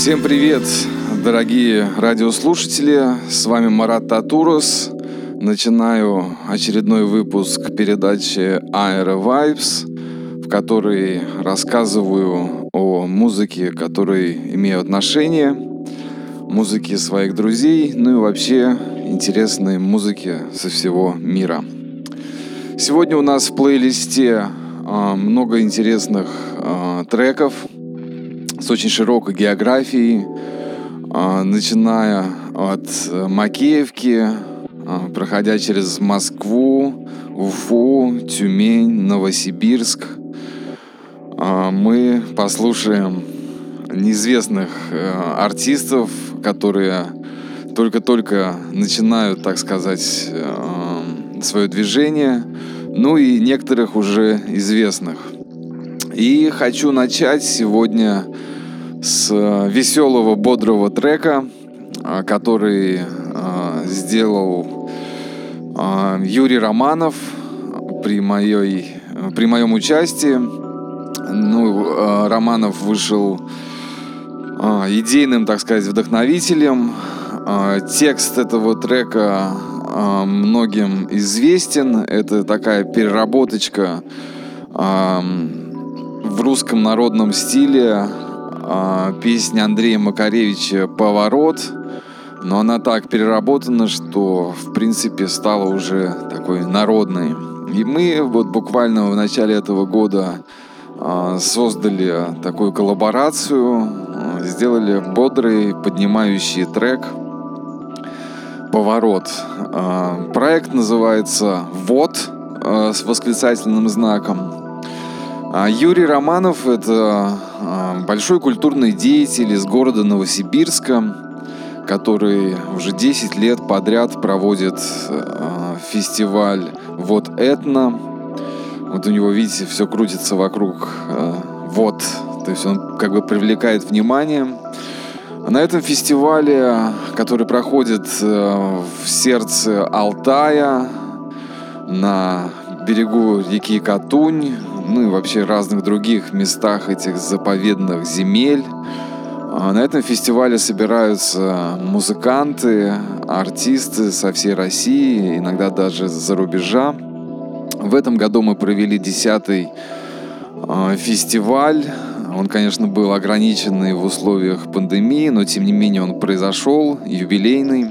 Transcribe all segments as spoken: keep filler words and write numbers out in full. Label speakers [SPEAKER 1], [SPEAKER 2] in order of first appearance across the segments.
[SPEAKER 1] Всем привет, дорогие радиослушатели, с вами Марат Татурос. Начинаю очередной выпуск передачи Aero Vibes, в которой рассказываю о музыке, которой имею отношение, музыке своих друзей, ну и вообще интересной музыке со всего мира. Сегодня у нас в плейлисте э, много интересных э, треков с очень широкой географией, э, начиная от Макеевки, э, проходя через Москву, Уфу, Тюмень, Новосибирск. Э, мы послушаем неизвестных э, артистов, которые только-только начинают, так сказать, э, свое движение, ну и некоторых уже известных. И хочу начать сегодня с веселого, бодрого трека, который э, сделал э, Юрий Романов при, моей, при моем участии. Ну, э, Романов вышел э, идейным, так сказать, вдохновителем. Э, текст этого трека э, многим известен. Это такая переработочка э, в русском народном стиле песни Андрея Макаревича «Поворот», но она так переработана, что в принципе стала уже такой народной. И мы вот буквально в начале этого года создали такую коллаборацию, сделали бодрый, поднимающий трек «Поворот». Проект называется «Вот» с восклицательным знаком. Юрий Романов — это большой культурный деятель из города Новосибирска, который уже десять лет подряд проводит фестиваль «Вот Этно». Вот у него, видите, все крутится вокруг «Вот», то есть он как бы привлекает внимание. На этом фестивале, который проходит в сердце Алтая, на берегу реки Катунь, ну и вообще разных других местах этих заповедных земель. На этом фестивале собираются музыканты, артисты со всей России, иногда даже за рубежа. В этом году мы провели десятый фестиваль. Он, конечно, был ограниченный в условиях пандемии, но тем не менее он произошел, юбилейный.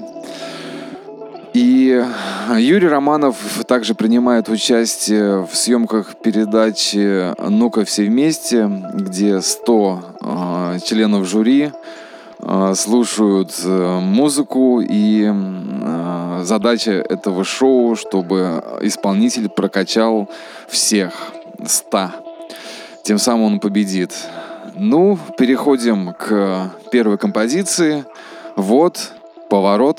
[SPEAKER 1] И Юрий Романов также принимает участие в съемках передачи «Ну-ка все вместе», где сто э, членов жюри э, слушают э, музыку, и э, задача этого шоу, чтобы исполнитель прокачал всех ста. Тем самым он победит. Ну, переходим к первой композиции. Вот, «Поворот».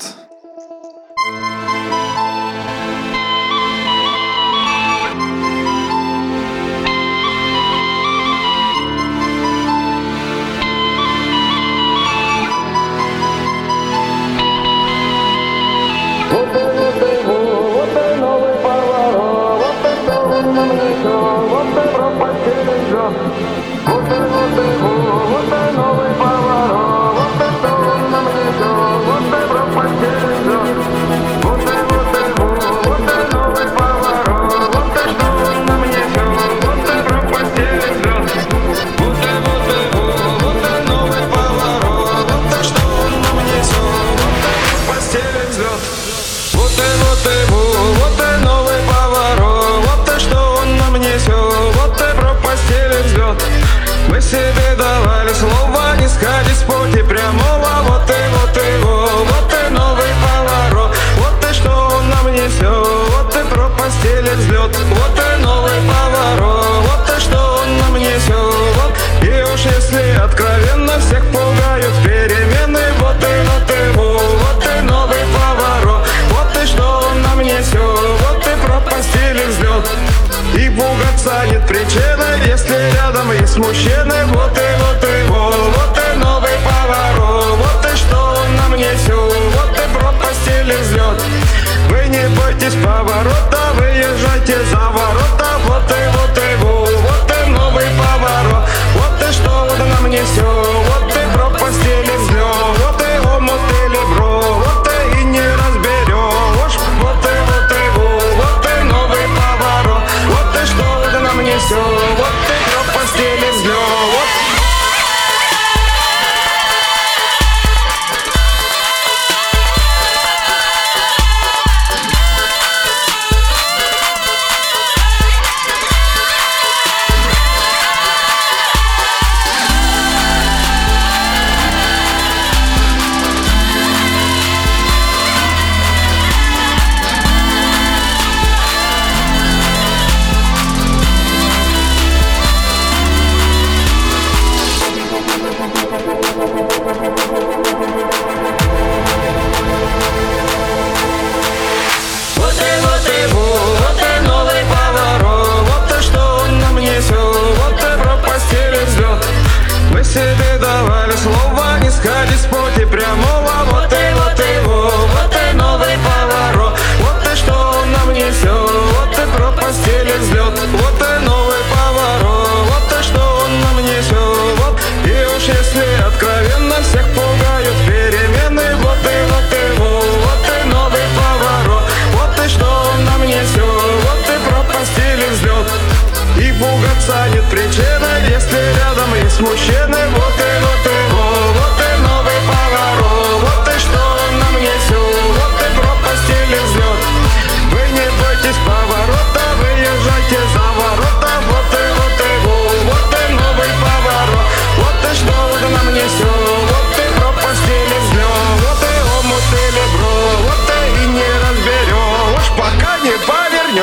[SPEAKER 2] Мы себе давали слово, не сказать.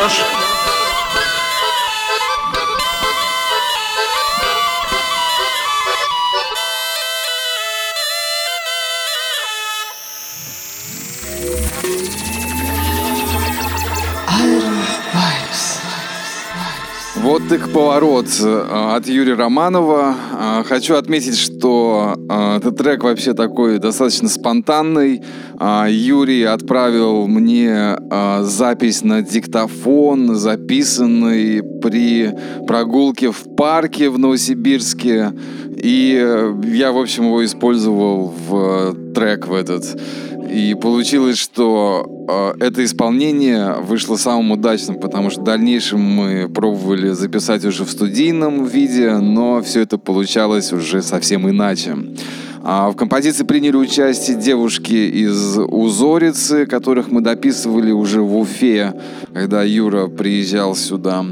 [SPEAKER 1] Ждешь? Вот так поворот от Юрия Романова. Хочу отметить, что этот трек вообще такой достаточно спонтанный. Юрий отправил мне запись на диктофон, записанный при прогулке в парке в Новосибирске. И я, в общем, его использовал в трек в этот. И получилось, что э, это исполнение вышло самым удачным, потому что в дальнейшем мы пробовали записать уже в студийном виде, но все это получалось уже совсем иначе. А в композиции приняли участие девушки из Узорицы, которых мы дописывали уже в Уфе, когда Юра приезжал сюда.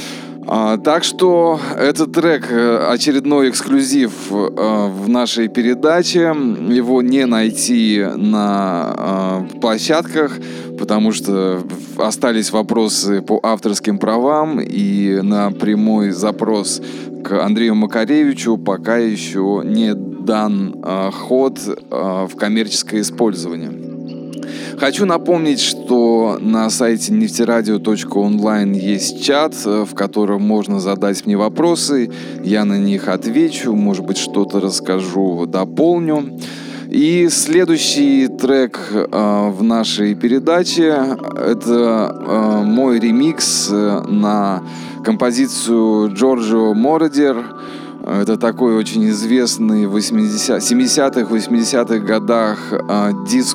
[SPEAKER 1] А, так что этот трек очередной эксклюзив а, в нашей передаче. Его не найти на а, площадках, потому что остались вопросы по авторским правам, и на прямой запрос к Андрею Макаревичу пока еще не дан а, ход а, в коммерческое использование. Хочу напомнить, что на сайте нефтерадио точка онлайн есть чат, в котором можно задать мне вопросы, я на них отвечу, может быть, что-то расскажу, дополню. И следующий трек э, в нашей передаче — это э, мой ремикс на композицию Джорджио Мородер. Это такой очень известный в семидесятых, восьмидесятых годах э,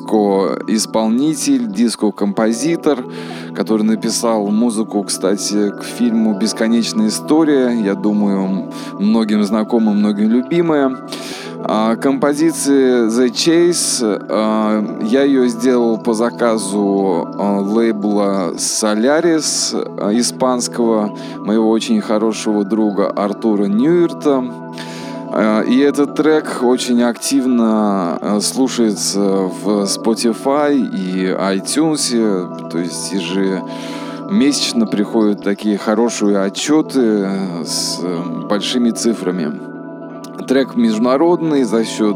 [SPEAKER 1] диско-исполнитель, диско-композитор, который написал музыку, кстати, к фильму «Бесконечная история». Я думаю, многим знакомая, многим любимая. Э, композиция The Chase, э, я ее сделал по заказу э, лейбла Solaris, э, испанского, моего очень хорошего друга Артура Ньюерта. И этот трек очень активно слушается в Spotify и iTunes, то есть ежемесячно приходят такие хорошие отчеты с большими цифрами. Трек международный за счет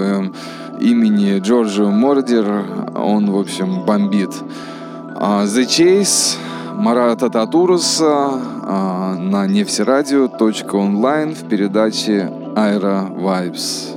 [SPEAKER 1] имени Джорджио Мородер, он, в общем, бомбит. The Chase Марата Татуруса на нефтерадио точка онлайн в передаче Aira Vibes.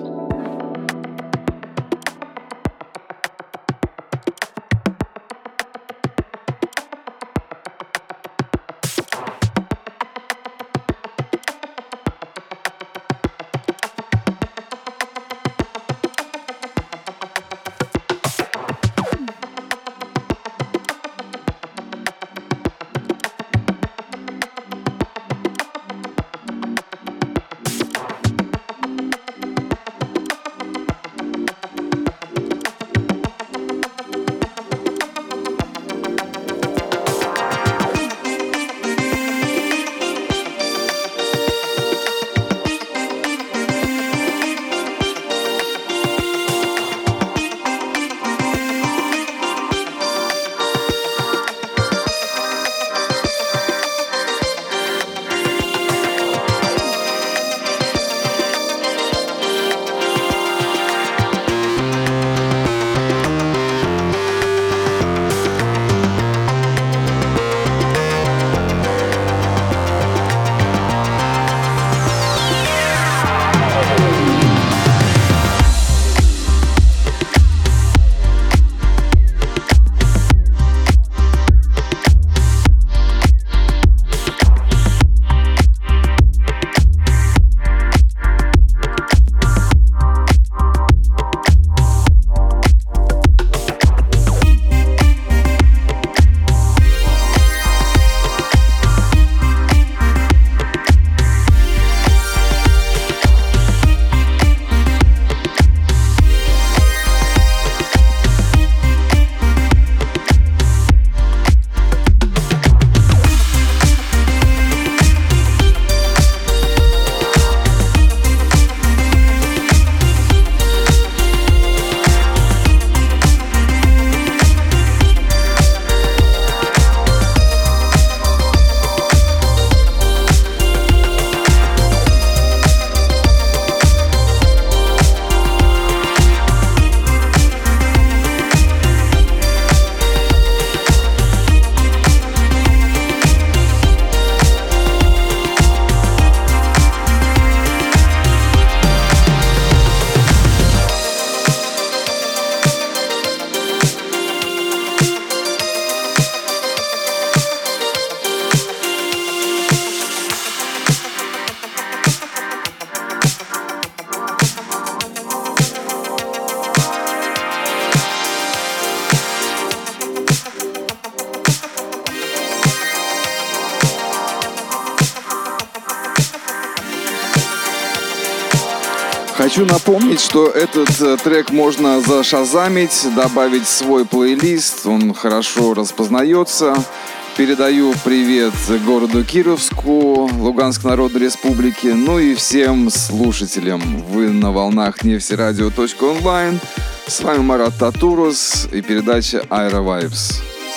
[SPEAKER 1] Хочу напомнить, что этот трек можно зашазамить, добавить в свой плейлист, он хорошо распознается. Передаю привет городу Кировску, Луганской Народной Республики, ну и всем слушателям. Вы на волнах нефтерадио точка онлайн. С вами Марат Татурус и передача Aero Vibes.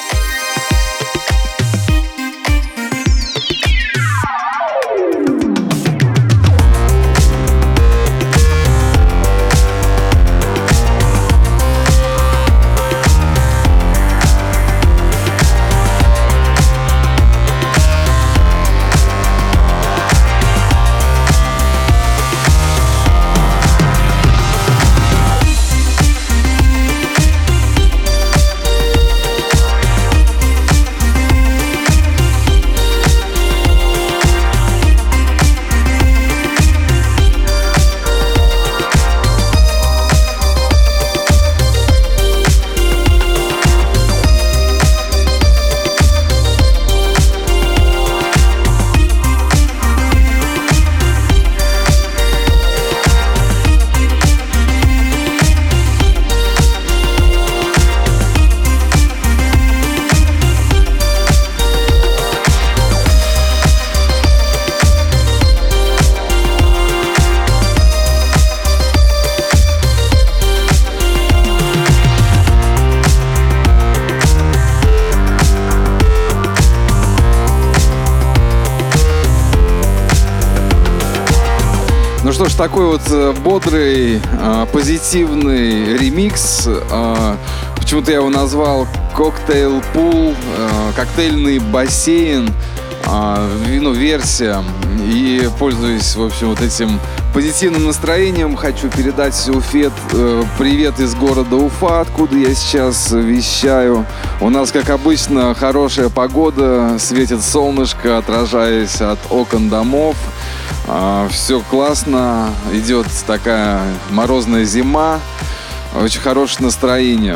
[SPEAKER 1] Ну что ж, такой вот бодрый, позитивный ремикс. Почему-то я его назвал «Коктейл Пул», «Коктейльный бассейн», ну, версия. И, пользуясь, в общем, вот этим позитивным настроением, хочу передать Уфе привет из города Уфа, откуда я сейчас вещаю. У нас, как обычно, хорошая погода, светит солнышко, отражаясь от окон домов. Все классно, идет такая морозная зима, очень хорошее настроение.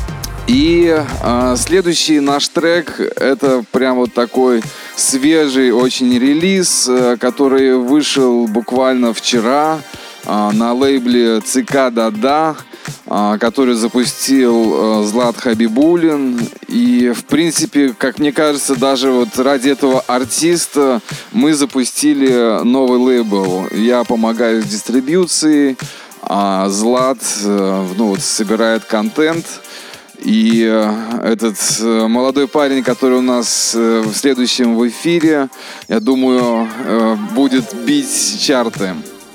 [SPEAKER 1] И а, следующий наш трек — это прям вот такой свежий очень релиз, который вышел буквально вчера а, на лейбле ЦК «Да-да», а, который запустил а, Злат Хабибулин. И, в принципе, как мне кажется, даже вот ради этого артиста мы запустили новый лейбл. Я помогаю с дистрибьюцией, а Злат ну, вот, собирает контент. И этот молодой парень, который у нас в следующем в эфире, я думаю, будет бить чарты.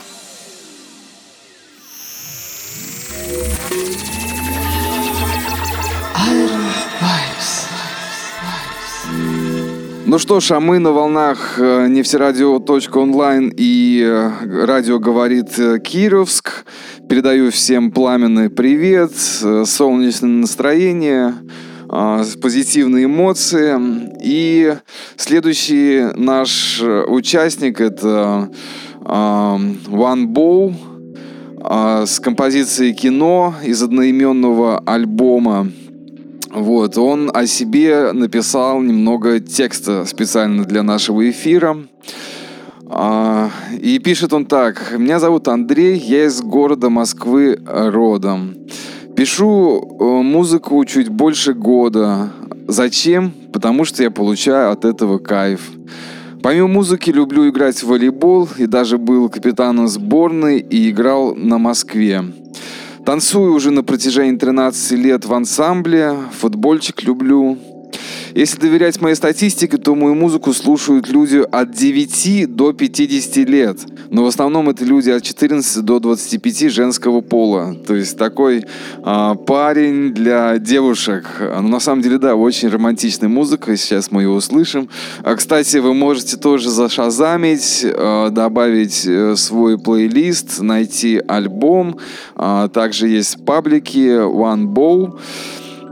[SPEAKER 1] Ну что ж, а мы на волнах нефтерадио точка онлайн и радио говорит Кировск. Передаю всем пламенный привет, солнечное настроение, позитивные эмоции. И следующий наш участник — это One Bow с композицией «Кино» из одноименного альбома. Вот, он о себе написал немного текста специально для нашего эфира. А, и пишет он так: «Меня зовут Андрей, я из города Москвы родом. Пишу музыку чуть больше года. Зачем? Потому что я получаю от этого кайф. Помимо музыки люблю играть в волейбол и даже был капитаном сборной и играл на Москве. Танцую уже на протяжении тринадцати лет в ансамбле, футбольчик люблю. Если доверять моей статистике, то мою музыку слушают люди от девяти до пятидесяти лет. Но в основном это люди от четырнадцати до двадцати пяти женского пола. То есть такой а, парень для девушек. Но на самом деле, да, очень романтичная музыка. Сейчас мы ее услышим. А, кстати, вы можете тоже зашазамить, а, добавить свой плейлист, найти альбом. А, также есть паблики One Bow.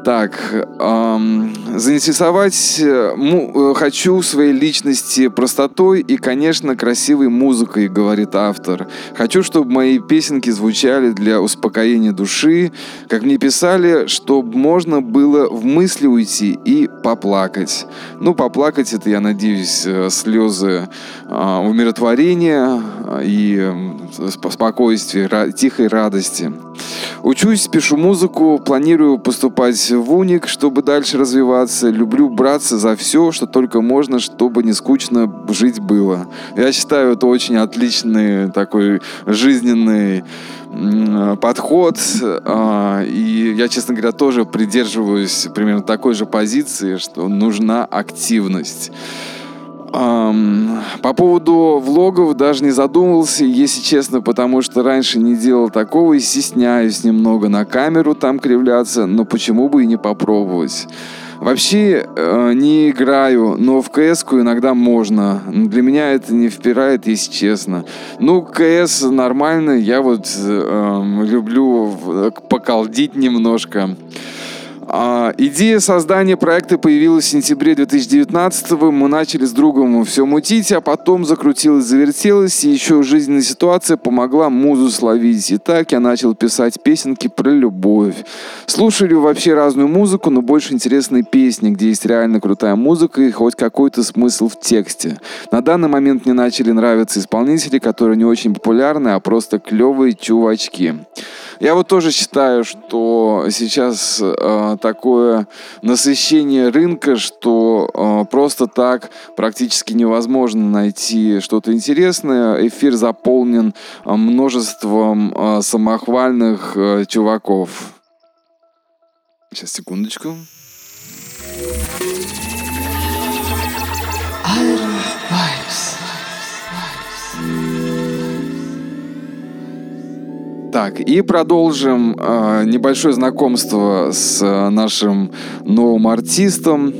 [SPEAKER 1] Так, эм, заинтересовать му, хочу своей личности простотой и, конечно, красивой музыкой, говорит автор. Хочу, чтобы мои песенки звучали для успокоения души, как мне писали, чтобы можно было в мысли уйти и поплакать. Ну, поплакать — это, я надеюсь, слезы э, умиротворения и э, спокойствия, ра- тихой радости. Учусь, пишу музыку, планирую поступать в уник, чтобы дальше развиваться. Люблю браться за все, что только можно, чтобы не скучно жить было. Я считаю, это очень отличный такой жизненный подход. И я, честно говоря, тоже придерживаюсь примерно такой же позиции, что нужна активность. По поводу влогов даже не задумывался, если честно, потому что раньше не делал такого и стесняюсь немного на камеру там кривляться, но почему бы и не попробовать. Вообще э, не играю, но в КС-ку иногда можно. Для меня это не впирает, если честно. Ну, КС нормально, я вот э, люблю поколдить немножко. А, идея создания проекта появилась в сентябре две тысячи девятнадцатого. Мы начали с другом все мутить, а потом закрутилось, завертелось, и еще жизненная ситуация помогла музу словить. И так я начал писать песенки про любовь. Слушали вообще разную музыку, но больше интересные песни, где есть реально крутая музыка и хоть какой-то смысл в тексте. На данный момент мне начали нравиться исполнители, которые не очень популярны, а просто клевые чувачки. Я вот тоже считаю, что сейчас э, такое насыщение рынка, что э, просто так практически невозможно найти что-то интересное. Эфир заполнен э, множеством э, самохвальных э, чуваков. Сейчас, секундочку. Так, и продолжим э, небольшое знакомство с э, нашим новым артистом.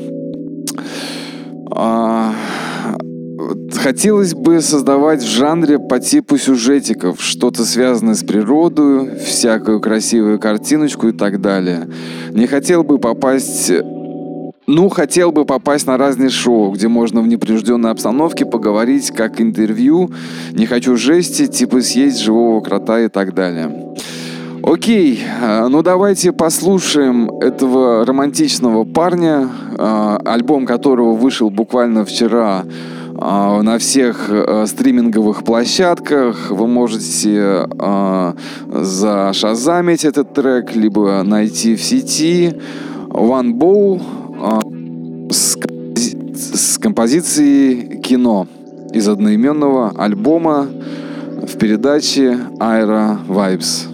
[SPEAKER 1] Э, хотелось бы создавать в жанре по типу сюжетиков, что-то связанное с природой, всякую красивую картиночку и так далее. Не хотел бы попасть... Ну, хотел бы попасть на разные шоу, где можно в непринужденной обстановке поговорить, как интервью. Не хочу жести, типа съесть живого крота и так далее. Окей, ну давайте послушаем этого романтичного парня, альбом которого вышел буквально вчера на всех стриминговых площадках. Вы можете зашазамить этот трек, либо найти в сети. One Bow с, с композицией «Кино» из одноименного альбома в передаче Aira Vibes.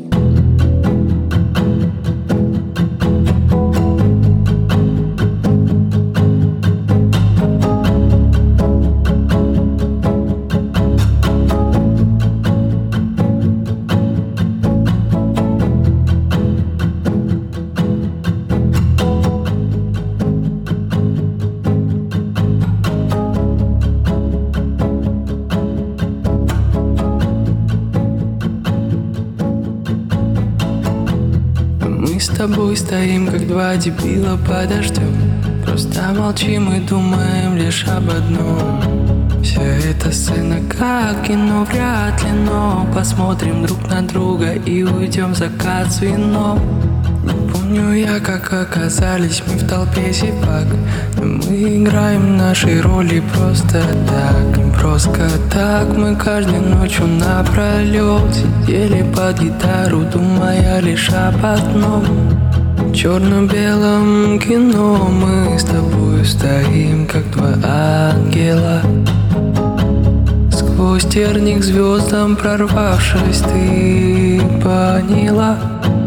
[SPEAKER 2] Мы с тобой стоим, как два дебила под дождем. Просто молчим и думаем лишь об одном. Вся эта сцена как кино, вряд ли, но посмотрим друг на друга и уйдем в закат с вином. Не помню я, как оказались мы в толпе зевак, но мы играем наши роли просто так. Не просто так, мы каждой ночью напролет сидели под гитару, думая лишь об одном. В черно-белом кино мы с тобой стоим, как два ангела. Сквозь терник звездам прорвавшись, ты поняла.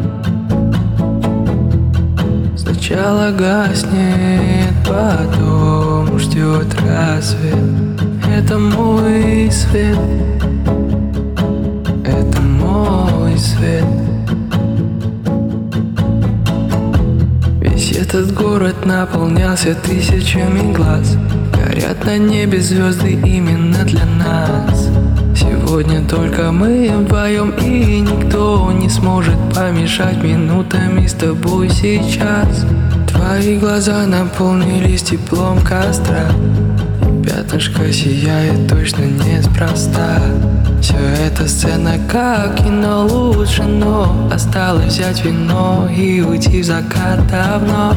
[SPEAKER 2] Сначала гаснет, потом ждет рассвет. Это мой свет, это мой свет. Весь этот город наполнялся тысячами глаз. Горят на небе звезды именно для нас. Сегодня только мы вдвоем, и никто не сможет помешать минутами с тобой сейчас. Твои глаза наполнились теплом костра, пятнышко сияет точно неспроста. Все это сцена как кино лучше, но осталось взять вино и уйти в закат давно.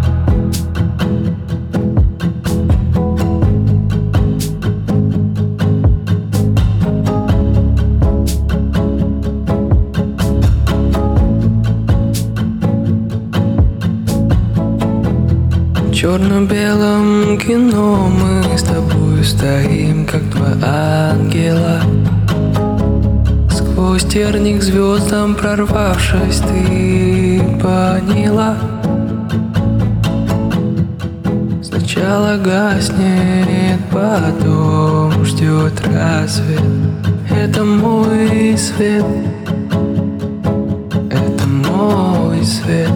[SPEAKER 2] В черно-белом кино мы с тобой стоим, как два ангела. Сквозь терник звездам прорвавшись, ты поняла. Сначала гаснет, потом ждет рассвет. Это мой свет, это мой свет.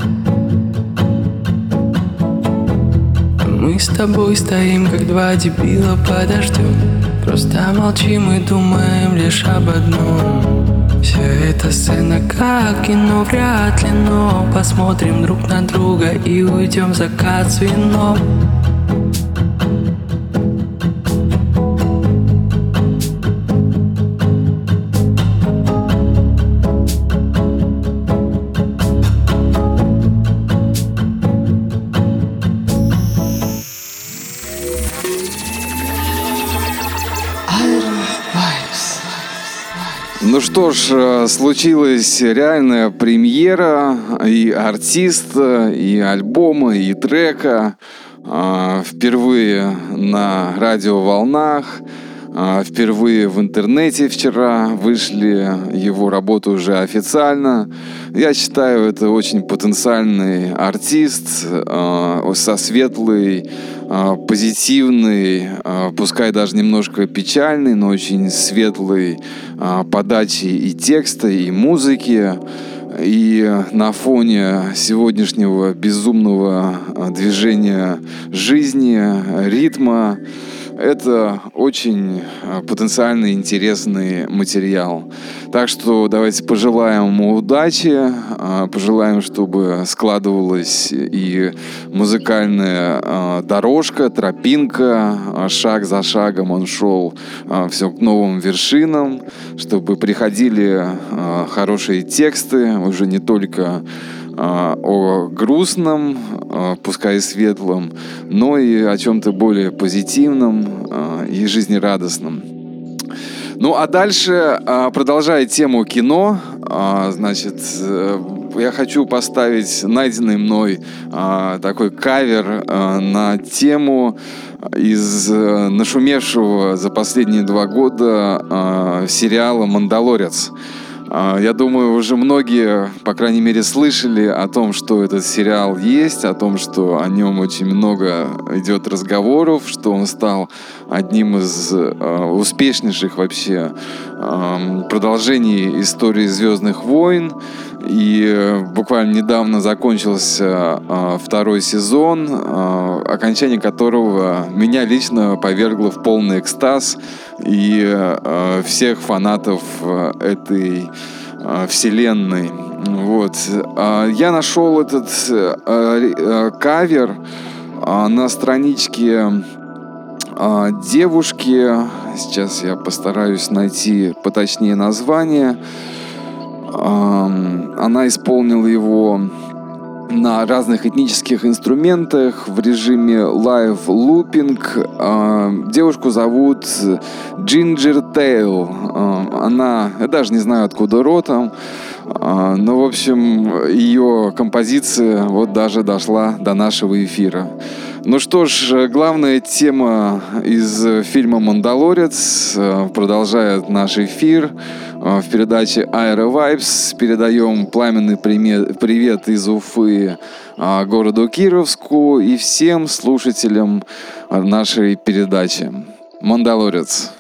[SPEAKER 2] Мы с тобой стоим, как два дебила под дождем. Просто молчим и думаем лишь об одном. Все это сцена как кино, вряд ли, но посмотрим друг на друга и уйдем в закат с вином.
[SPEAKER 1] Ну что ж, случилась реальная премьера и артиста, и альбома, и трека. Впервые на радиоволнах, впервые в интернете вчера вышли его работы уже официально. Я считаю, это очень потенциальный артист со светлой, позитивной, пускай даже немножко печальной, но очень светлой подачей и текста, и музыки. И на фоне сегодняшнего безумного движения жизни, ритма, это очень потенциально интересный материал. Так что давайте пожелаем ему удачи, пожелаем, чтобы складывалась и музыкальная дорожка, тропинка, шаг за шагом он шел все к новым вершинам, чтобы приходили хорошие тексты, уже не только о грустном, пускай и светлом, но и о чем-то более позитивном и жизнерадостном. Ну а дальше, продолжая тему кино, значит, я хочу поставить найденный мной такой кавер на тему из нашумевшего за последние два года сериала «Мандалорец». Я думаю, уже многие, по крайней мере, слышали о том, что этот сериал есть, о том, что о нем очень много идет разговоров, что он стал одним из э, успешнейших вообще э, продолжений истории «Звездных войн». И э, буквально недавно закончился э, второй сезон, э, окончание которого меня лично повергло в полный экстаз и э, всех фанатов э, этой э, вселенной. Вот. Я нашел этот э, э, кавер э, на страничке э, девушки. Сейчас я постараюсь найти поточнее название. Она исполнила его на разных этнических инструментах в режиме live looping. Девушку зовут Ginger Tail. Она, я даже не знаю, откуда родом, но, в общем, ее композиция вот даже дошла до нашего эфира. Ну что ж, главная тема из фильма «Мандалорец» продолжает наш эфир. В передаче Aero Vibes передаем пламенный привет из Уфы городу Кировску и всем слушателям нашей передачи. «Мандалорец».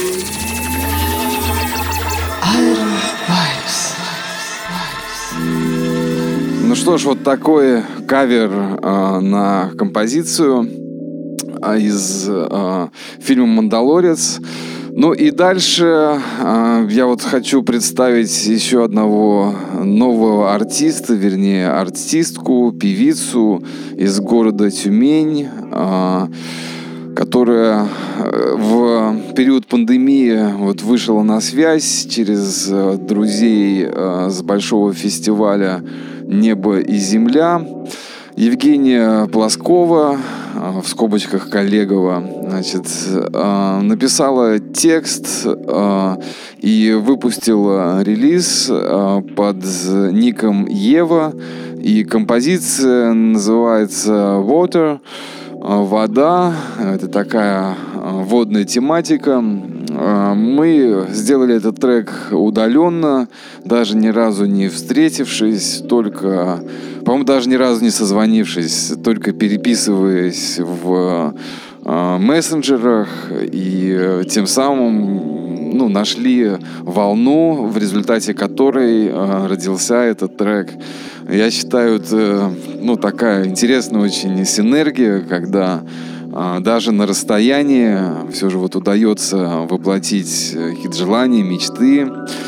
[SPEAKER 1] Ну что ж, вот такой кавер э, на композицию э, из э, фильма «Мандалорец». Ну и дальше э, я вот хочу представить еще одного нового артиста, вернее артистку, певицу из города Тюмень, э, которая в период пандемии вот вышла на связь через друзей э, с большого фестиваля «Небо и земля». Евгения Плоскова, в скобочках Коллегова, значит, написала текст и выпустила релиз под ником Ева. И композиция называется «Water», «Вода». Это такая водная тематика. Мы сделали этот трек удаленно, даже ни разу не встретившись, только, по-моему, даже ни разу не созвонившись, только переписываясь в э, мессенджерах, и тем самым ну, нашли волну, в результате которой э, родился этот трек. Я считаю, это ну, такая интересная очень синергия, когда даже на расстоянии все же вот удается воплотить какие-то желания, мечты.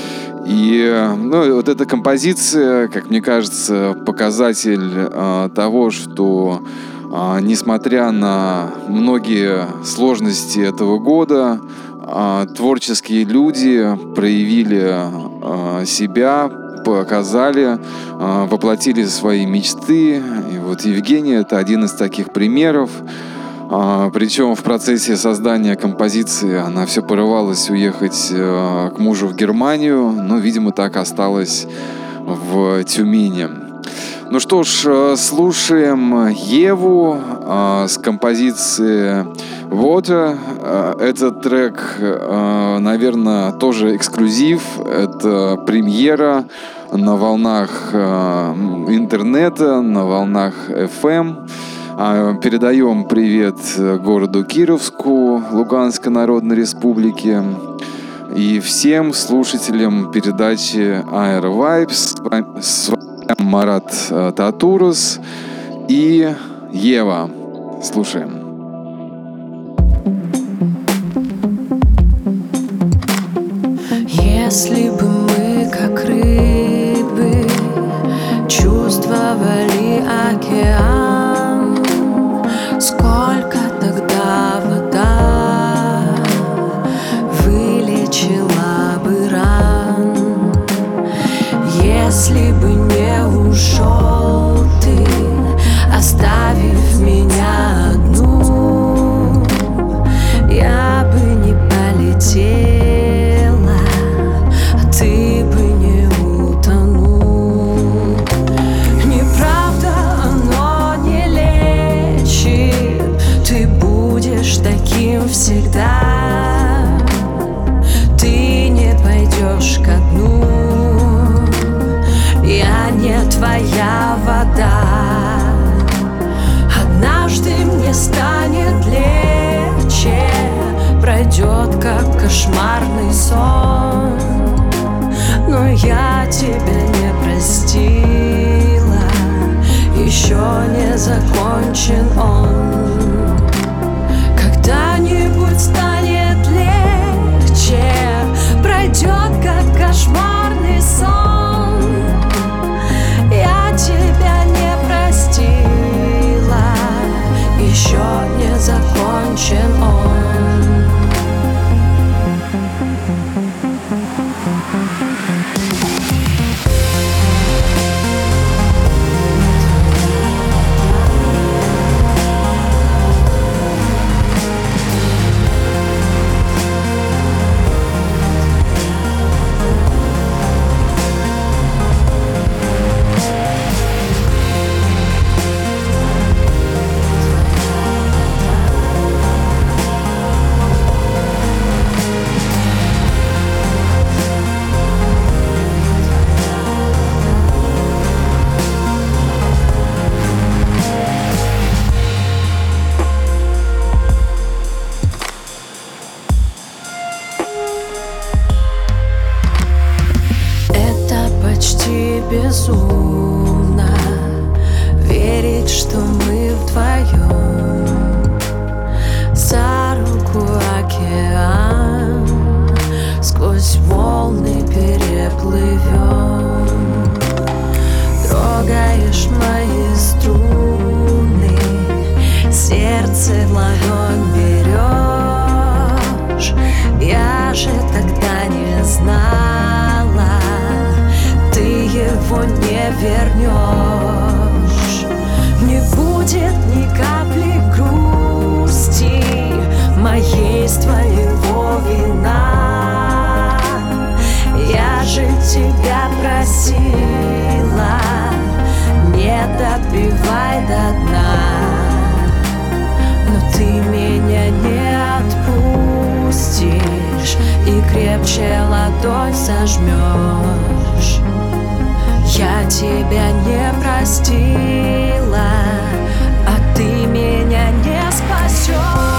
[SPEAKER 1] И ну, вот эта композиция, как мне кажется, показатель э, того, что э, несмотря на многие сложности этого года, э, творческие люди проявили э, себя, показали, э, воплотили свои мечты. И вот Евгения — это один из таких примеров. А, причем в процессе создания композиции она все порывалась уехать а, к мужу в Германию, но, видимо, так осталась в Тюмени. Ну что ж, слушаем Еву а, с композиции «Water». А, этот трек, а, наверное, тоже эксклюзив. Это премьера на волнах а, интернета, на волнах эф эм. Передаем привет городу Кировску, Луганской Народной Республики, и всем слушателям передачи Air Vibes. С вами Марат Татурус и Ева. Слушаем.
[SPEAKER 3] Если бы мы, как рыбы, чувствовали океан, сколько тогда вода вылечила бы ран. Если бы не ушел ты, оставив меня одну, я бы не полетела, а ты бы не утонул. Неправда, оно не лечит, ты будешь таким всегда. Ты не пойдешь ко дну, я не твоя вода. Однажды мне станет легче, пройдет как кошмарный сон, но я тебя не простила, еще не закончен он. Когда-нибудь станет легче, пройдет как кошмарный сон, я тебя не простила, еще не закончен он. верить, что мы вдвоем за руку океан сквозь волны переплывем. Трогаешь мои струны, сердце в ладонь берешь. Я же тогда не знала, ты его не вернешь. Не будет ни капли грусти моей с твоего вина. Я же тебя просила, не допивай до дна, но ты меня не отпустишь и крепче ладонь сожмешь. Я тебя не простила, а ты меня не спасешь.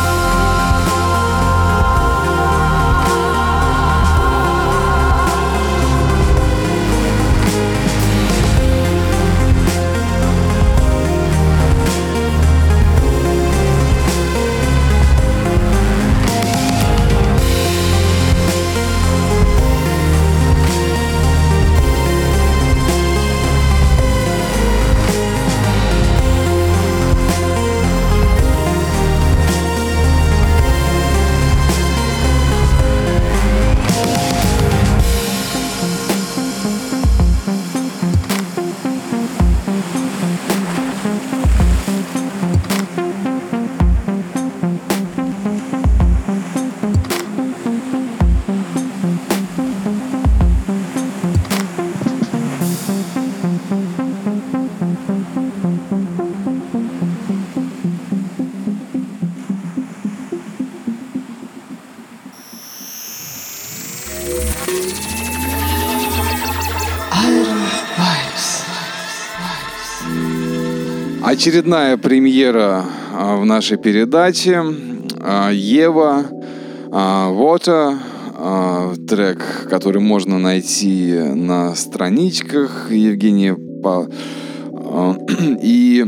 [SPEAKER 1] Очередная премьера в нашей передаче. Ева, Water, трек, который можно найти на страничках Евгения. И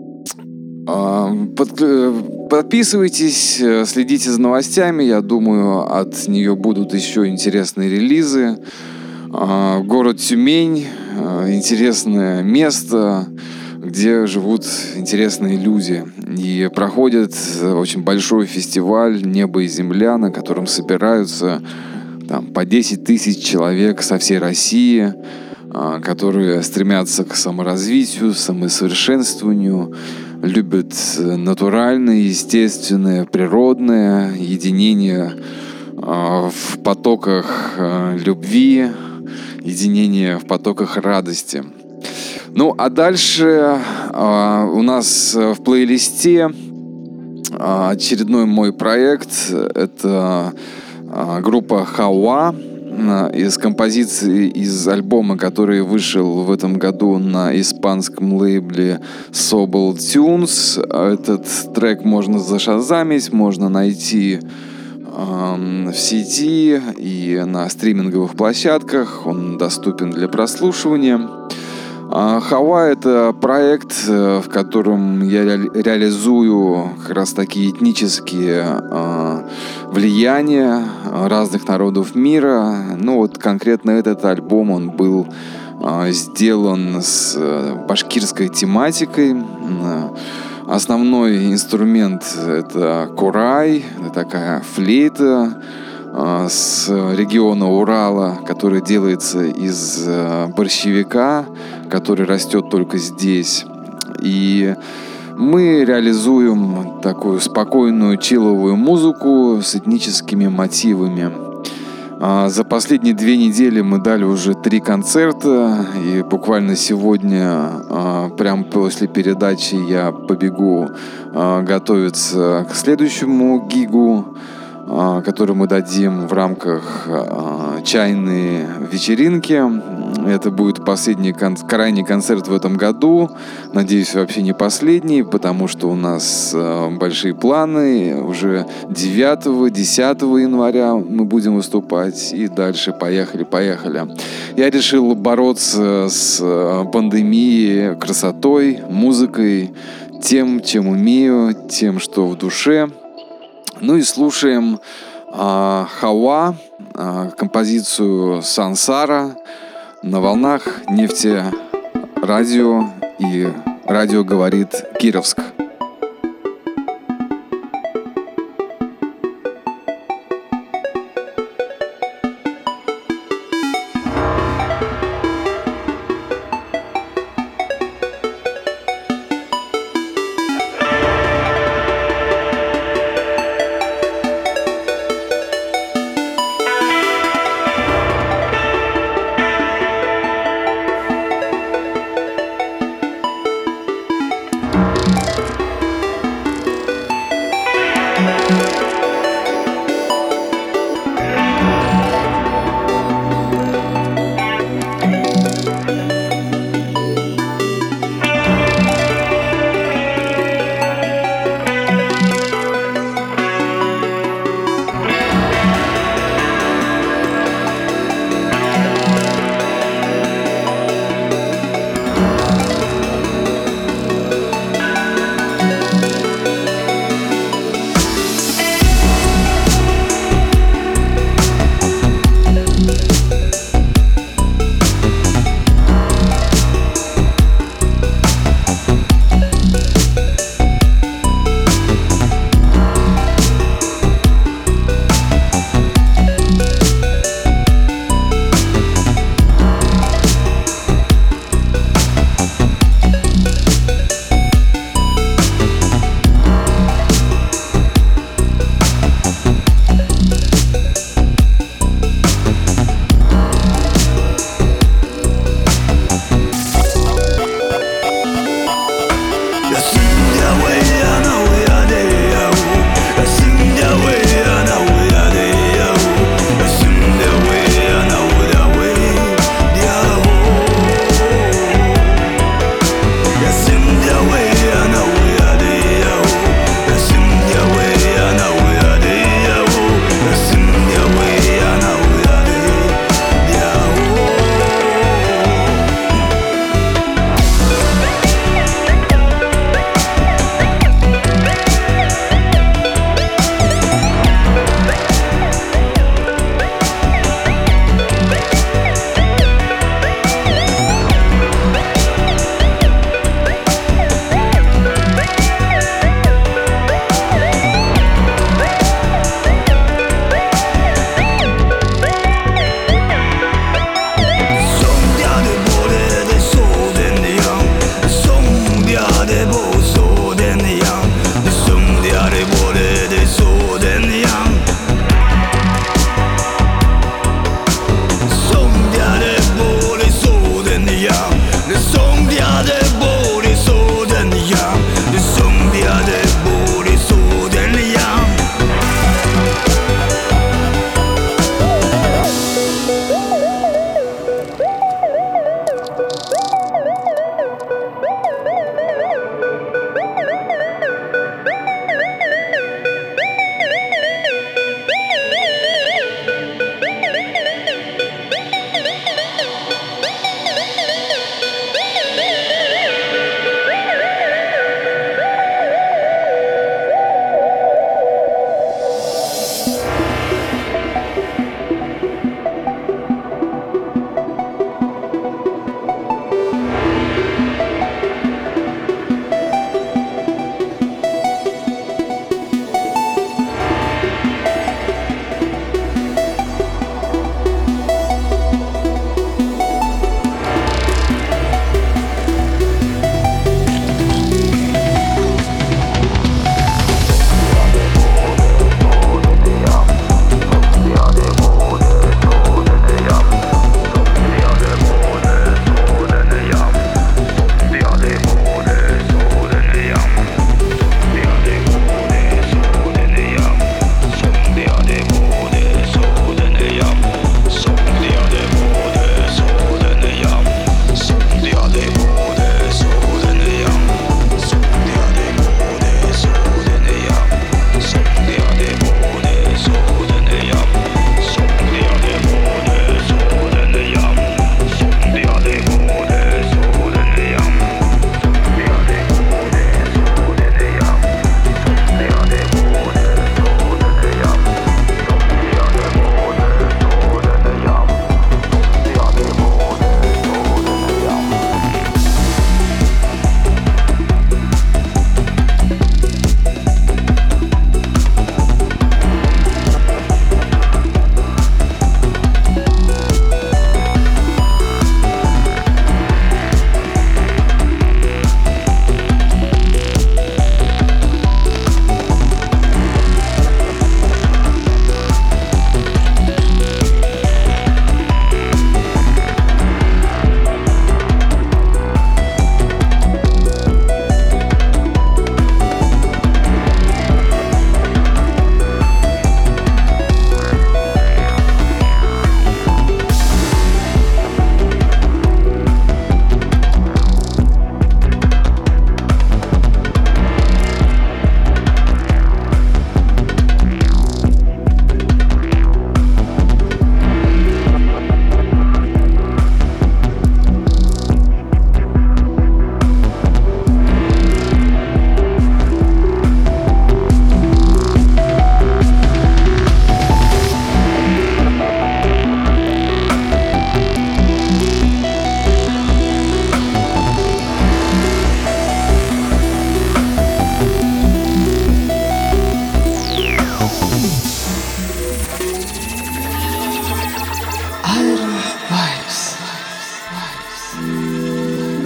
[SPEAKER 1] подписывайтесь, следите за новостями. Я думаю, от нее будут еще интересные релизы. Город Тюмень, интересное место, где живут интересные люди. И проходит очень большой фестиваль «Небо и земля», на котором собираются там, по десять тысяч человек со всей России, которые стремятся к саморазвитию, самосовершенствованию, любят натуральное, естественное, природное единение в потоках любви, единение в потоках радости. Ну, а дальше э, у нас в плейлисте э, очередной мой проект. Это э, группа Хауа э, из композиции из альбома, который вышел в этом году на испанском лейбле Sobel Tunes. Этот трек можно зашазамить, можно найти э, в сети и на стриминговых площадках. Он доступен для прослушивания. Хауа — это проект, в котором я ре- реализую как раз такие этнические э, влияния разных народов мира. Ну вот конкретно этот альбом, он был э, сделан с э, башкирской тематикой. Основной инструмент — это курай, это такая флейта с региона Урала, который делается из борщевика, который растет только здесь. И мы реализуем такую спокойную чилловую музыку с этническими мотивами. За последние две недели мы дали уже три концерта, и буквально сегодня, прямо после передачи, я побегу готовиться к следующему гигу. который мы дадим в рамках чайной вечеринки. Это будет последний, крайний концерт в этом году. Надеюсь, вообще не последний, потому что у нас большие планы. Уже девятого-десятого января мы будем выступать. И дальше поехали, поехали. Я решил бороться с пандемией красотой, музыкой, тем, чем умею, тем, что в душе. Ну и слушаем э, Хауа, э, композицию Сансара на волнах Нефти Радио и радио говорит Кировск.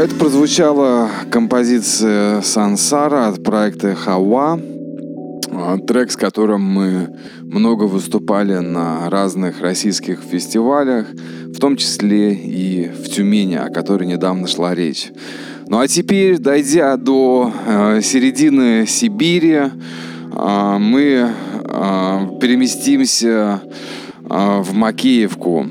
[SPEAKER 1] Это прозвучала композиция «Сансара» от проекта «Хава». Трек, с которым мы много выступали на разных российских фестивалях, в том числе и в Тюмени, о которой недавно шла речь. Ну а теперь, дойдя до э, середины Сибири, э, мы э, переместимся э, в Макеевку.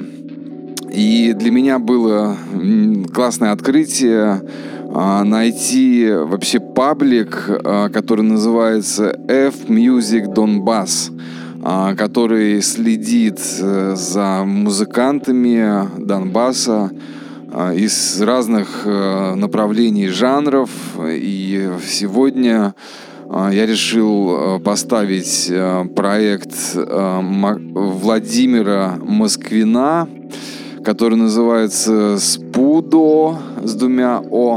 [SPEAKER 1] И для меня было классное открытие э, найти вообще паблик, э, который называется F-Music Donbass, э, который следит э, за музыкантами Донбасса э, из разных э, направлений, жанров. И сегодня э, я решил э, поставить э, проект э, Владимира Москвина, который называется «Спудо» с двумя «о».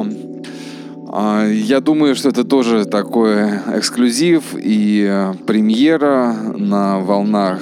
[SPEAKER 1] Я думаю, что это тоже такой эксклюзив и премьера на волнах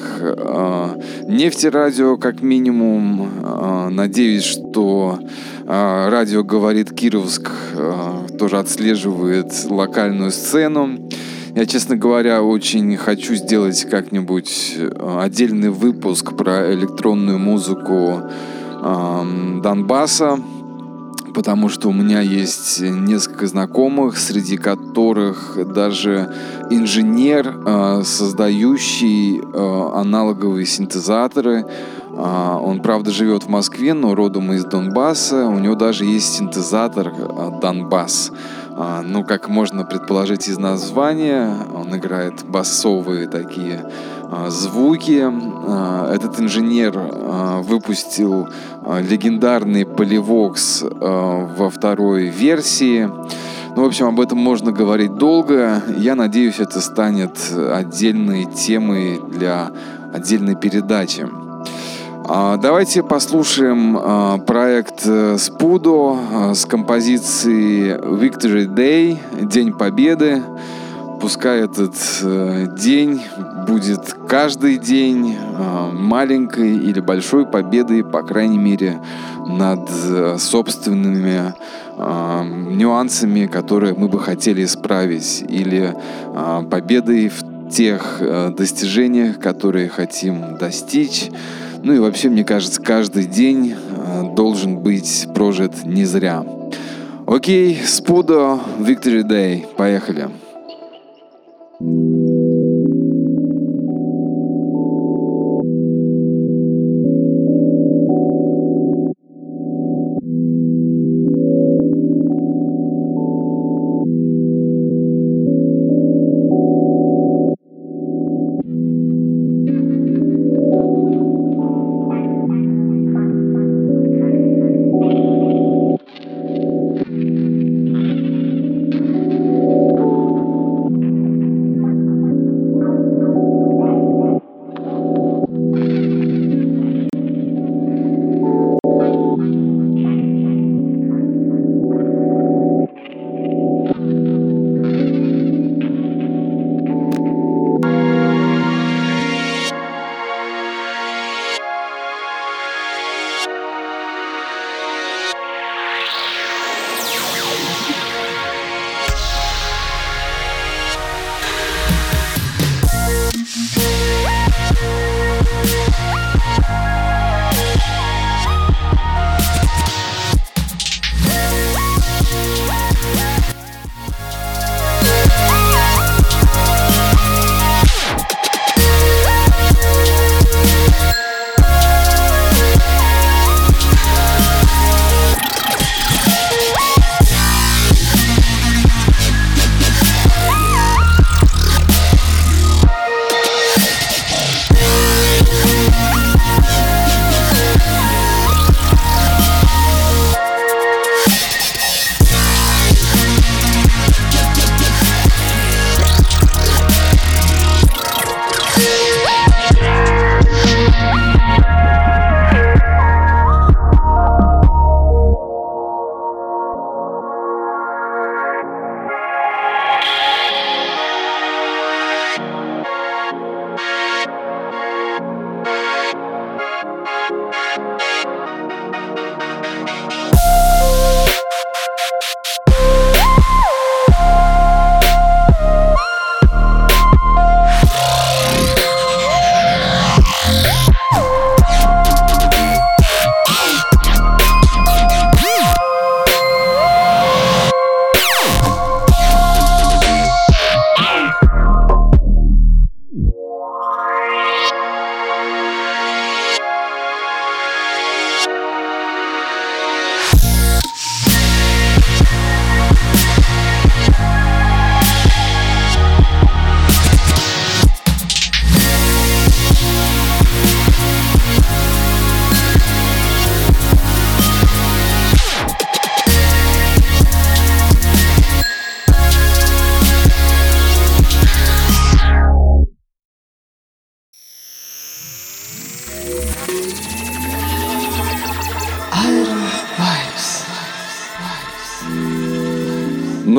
[SPEAKER 1] Нефтерадио, как минимум. Надеюсь, что радио «Говорит Кировск» тоже отслеживает локальную сцену. Я, честно говоря, очень хочу сделать как-нибудь отдельный выпуск про электронную музыку э, Донбасса, потому что у меня есть несколько знакомых, среди которых даже инженер, э, создающий э, аналоговые синтезаторы. Э, он, правда, живет в Москве, но родом из Донбасса. У него даже есть синтезатор э, «Донбасс». Uh, ну, как можно предположить из названия, он играет басовые такие uh, звуки. Uh, этот инженер uh, выпустил uh, легендарный Polyvox uh, во второй версии. Ну, в общем, об этом можно говорить долго. Я надеюсь, это станет отдельной темой для отдельной передачи. Давайте послушаем проект «Спудо» с композицией «Victory Day», День Победы. Пускай этот день будет каждый день маленькой или большой победой, по крайней мере, над собственными нюансами, которые мы бы хотели исправить, или победой в тех достижениях, которые хотим достичь. Ну и вообще, мне кажется, каждый день э, должен быть прожит не зря. Окей, Спудо, Victory Day. Поехали.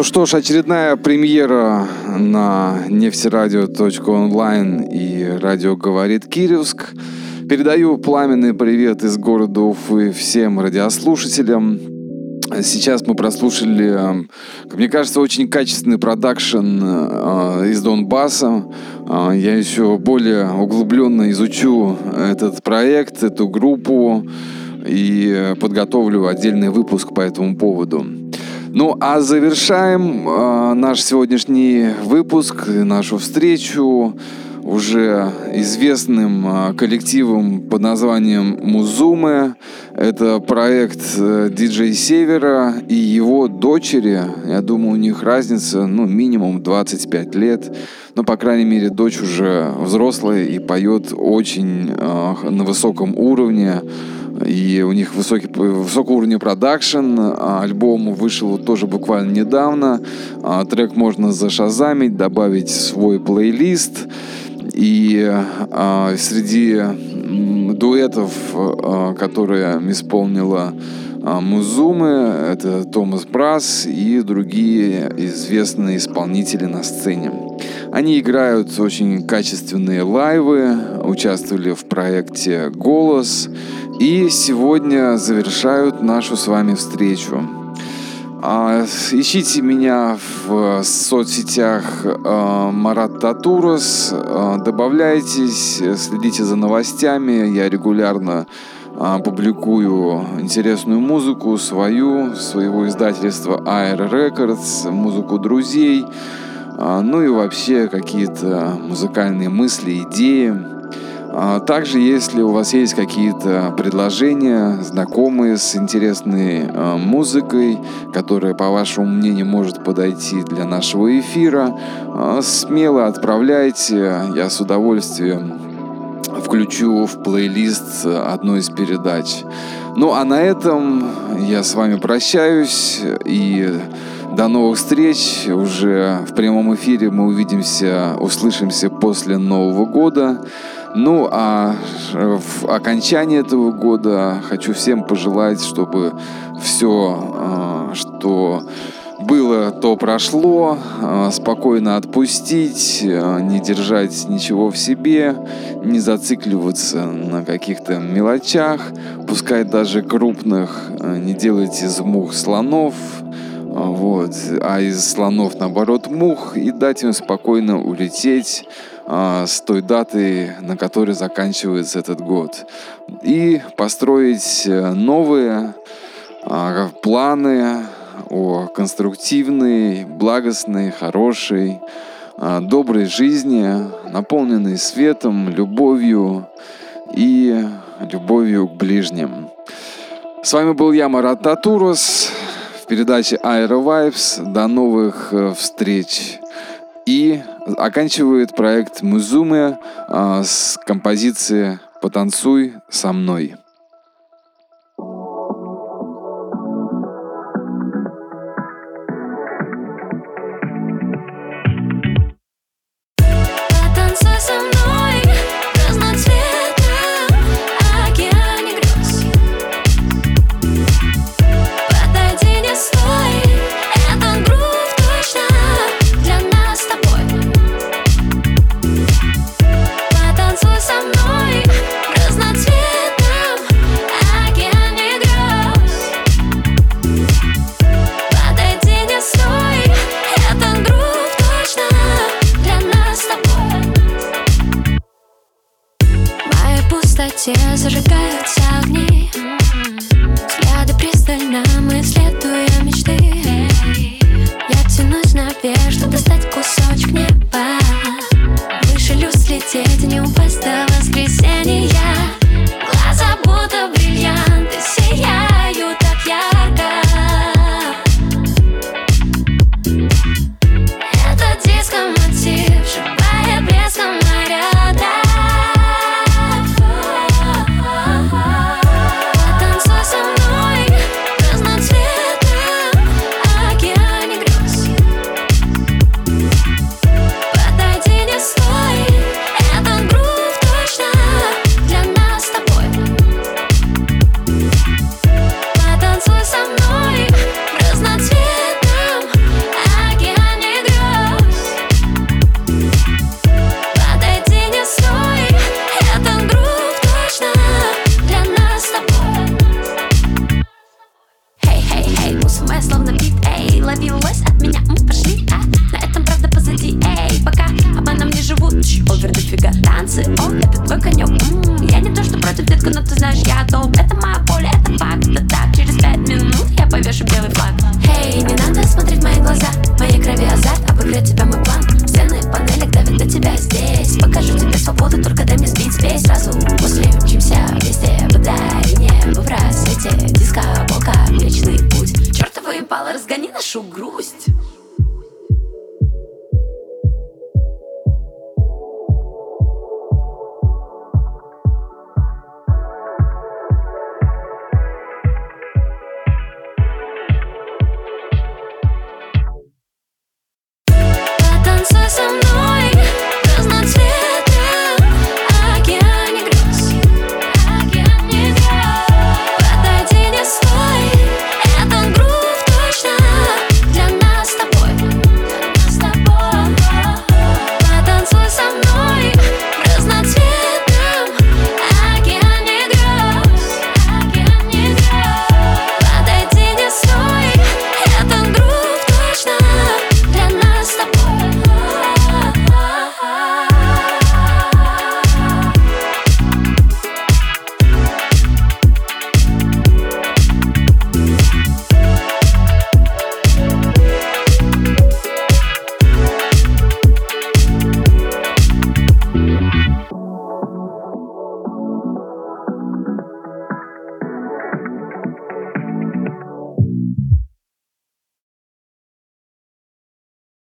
[SPEAKER 1] что ж, очередная премьера на нефтерадио точка онлайн и радио «Говорит Кировск». Передаю пламенный привет из города Уфы всем радиослушателям. Сейчас мы прослушали, как мне кажется, очень качественный продакшн э, из Донбасса. Э, я еще более углубленно изучу этот проект, эту группу и подготовлю отдельный выпуск по этому поводу. Ну, а завершаем э, наш сегодняшний выпуск, нашу встречу уже известным э, коллективом под названием Музуме. Это проект э, диджей Севера и его дочери. Я думаю, у них разница, ну, минимум двадцать пять лет. Но, по крайней мере, дочь уже взрослая и поет очень э, на высоком уровне. И у них высокий, высокого уровня продакшн. Альбом вышел тоже буквально недавно. Трек можно зашазамить, добавить в свой плейлист. И а, среди дуэтов, а, которые исполнила а, Музуме, это Томас Брас и другие известные исполнители на сцене. Они играют очень качественные лайвы, участвовали в проекте «Голос» и сегодня завершают нашу с вами встречу. Ищите меня в соцсетях Марат Татурос, добавляйтесь, следите за новостями. Я регулярно публикую интересную музыку свою, своего издательства Air Records, музыку друзей, ну и вообще какие-то музыкальные мысли, идеи. Также, если у вас есть какие-то предложения, знакомые с интересной э, музыкой, которая, по вашему мнению, может подойти для нашего эфира, э, смело отправляйте. Я с удовольствием включу в плейлист одной из передач. Ну, а на этом я с вами прощаюсь и до новых встреч. Уже в прямом эфире мы увидимся, услышимся после Нового года. Ну, а в окончании этого года хочу всем пожелать, чтобы все, что было, то прошло, спокойно отпустить, не держать ничего в себе, не зацикливаться на каких-то мелочах, пускай даже крупных, не делать из мух слонов, вот, а из слонов, наоборот, мух, и дать им спокойно улететь с той даты, на которой заканчивается этот год, и построить новые планы о конструктивной, благостной, хорошей, доброй жизни, наполненной светом, любовью и любовью к ближним. С вами был я, Марат Татурос, в передаче Aero Vibes. До новых встреч. И оканчивает проект Музуме а, с композицией «Потанцуй со мной».
[SPEAKER 3] Зажигаются огни, взгляды пристально мы исследуя мечты. Я тянусь наверх, чтобы достать кусочек неба. Выше люстр слететь и не упасть до воскресенья. Глаза будто бриллианты сияют так ярко. Это диско-мотив, сшибая блеском наряда. Стой, этот грув танцуй со мной.